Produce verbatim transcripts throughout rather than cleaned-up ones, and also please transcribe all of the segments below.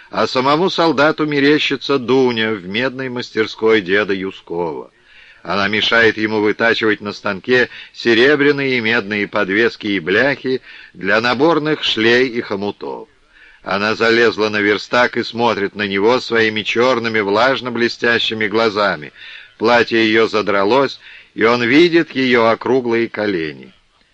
а самому солдату мерещится Дуня в медной мастерской деда Юскова. Она мешает ему вытачивать на станке серебряные и медные подвески и бляхи для наборных шлей и хомутов. Она залезла на верстак и смотрит на него своими черными влажно-блестящими глазами. Платье ее задралось, и он видит ее округлые колени.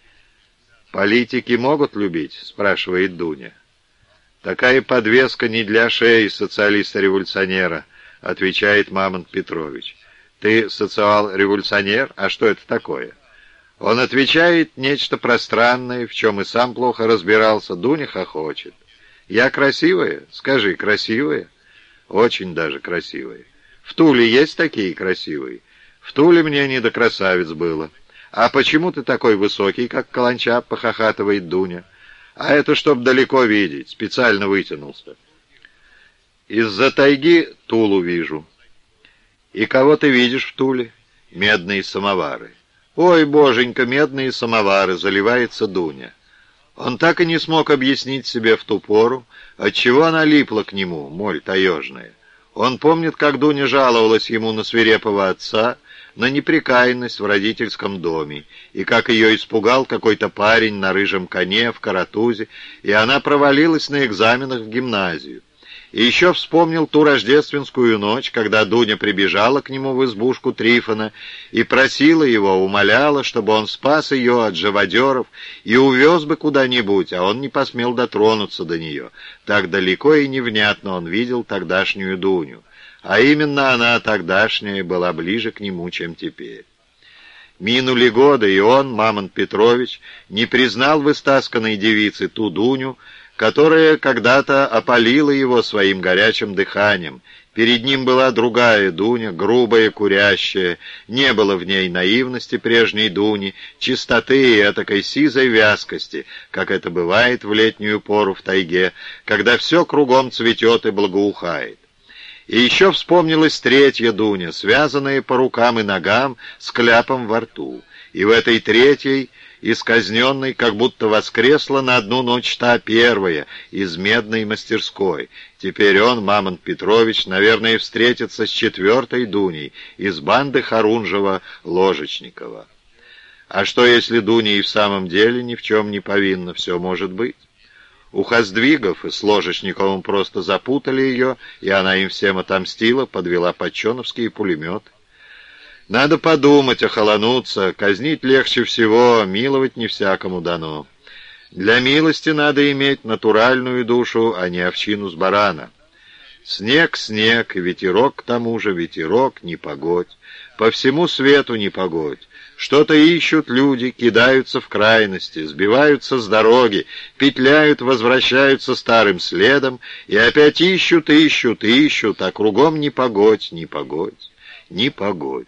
«Политики могут любить?» — спрашивает Дуня. «Такая подвеска не для шеи социалиста-революционера», — отвечает Мамонт Петрович. «Ты социал-революционер? А что это такое?» Он отвечает нечто пространное, в чем и сам плохо разбирался. Дуня хохочет. «Я красивая? Скажи, красивая?» «Очень даже красивая. В Туле есть такие красивые?» «В Туле мне не до красавиц было». «А почему ты такой высокий, как каланча?» — похохатывает Дуня. «А это чтоб далеко видеть, специально вытянулся». «Из-за тайги Тулу вижу». «И кого ты видишь в Туле?» «Медные самовары». «Ой, боженька, медные самовары!» — заливается Дуня. Он так и не смог объяснить себе в ту пору, отчего она липла к нему, моль таежная. Он помнит, как Дуня жаловалась ему на свирепого отца, на непрекаянность в родительском доме, и как ее испугал какой-то парень на рыжем коне в каратузе, и она провалилась на экзаменах в гимназию. И еще вспомнил ту рождественскую ночь, когда Дуня прибежала к нему в избушку Трифона и просила его, умоляла, чтобы он спас ее от живодеров и увез бы куда-нибудь, а он не посмел дотронуться до нее. Так далеко и невнятно он видел тогдашнюю Дуню. А именно она, тогдашняя, была ближе к нему, чем теперь. Минули годы, и он, Мамонт Петрович, не признал в истасканной девице ту Дуню, которая когда-то опалила его своим горячим дыханием. Перед ним была другая Дуня, грубая, курящая, не было в ней наивности прежней Дуни, чистоты и этакой сизой вязкости, как это бывает в летнюю пору в тайге, когда все кругом цветет и благоухает. И еще вспомнилась третья Дуня, связанная по рукам и ногам с кляпом во рту. И в этой третьей, исказненной, как будто воскресла на одну ночь та первая из медной мастерской. Теперь он, Мамонт Петрович, наверное, встретится с четвертой Дуней из банды Харунжева-Ложечникова. А что, если Дуня и в самом деле ни в чем не повинна? Все может быть. У Хоздвигов и с Ложечниковым просто запутали ее, и она им всем отомстила, подвела подченовские пулеметы. Надо подумать, охолонуться, казнить легче всего, миловать не всякому дано. Для милости надо иметь натуральную душу, а не овчину с барана. Снег, снег, и ветерок к тому же, ветерок, непогодь. По всему свету непогодь. Что-то ищут люди, кидаются в крайности, сбиваются с дороги, петляют, возвращаются старым следом, и опять ищут, ищут, ищут, а кругом непогодь, непогодь, непогодь.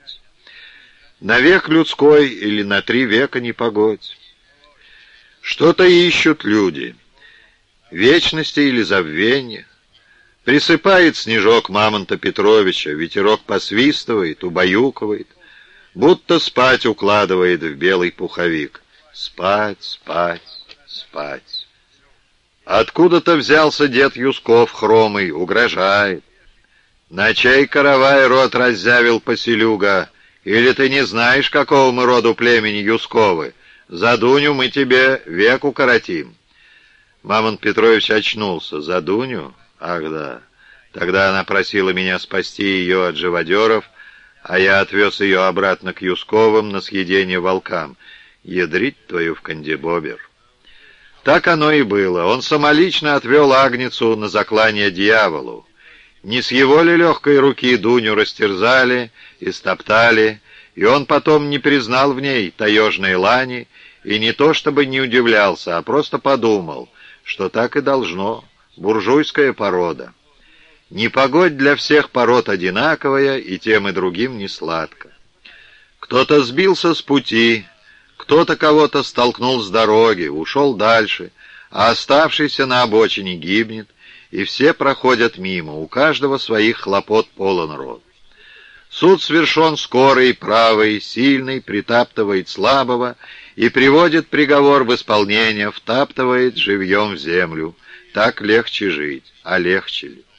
На век людской или на три века непогодь. Что-то ищут люди. Вечности или забвения. Присыпает снежок Мамонта Петровича, ветерок посвистывает, убаюкивает, будто спать укладывает в белый пуховик. Спать, спать, спать. Откуда-то взялся дед Юсков хромый, угрожает. На чай каравай рот раззявил поселюга. Или ты не знаешь, какого мы роду племени Юсковы? За Дуню мы тебе век укоротим. Мамонт Петрович очнулся. За Дуню? Ах да. Тогда она просила меня спасти ее от живодеров, а я отвез ее обратно к Юсковым на съедение волкам. Ядрить твою в кандибобер. Так оно и было. Он самолично отвел Агнецу на заклание дьяволу. Не с его ли легкой руки Дуню растерзали и стоптали, и он потом не признал в ней таежной лани, и не то чтобы не удивлялся, а просто подумал, что так и должно, буржуйская порода. Непогодь для всех пород одинаковая, и тем и другим не сладко. Кто-то сбился с пути, кто-то кого-то столкнул с дороги, ушел дальше, а оставшийся на обочине гибнет, и все проходят мимо, у каждого своих хлопот полон рот. Суд свершен скорый, правый, сильный, притаптывает слабого и приводит приговор в исполнение, втаптывает живьем в землю. Так легче жить, а легче ли?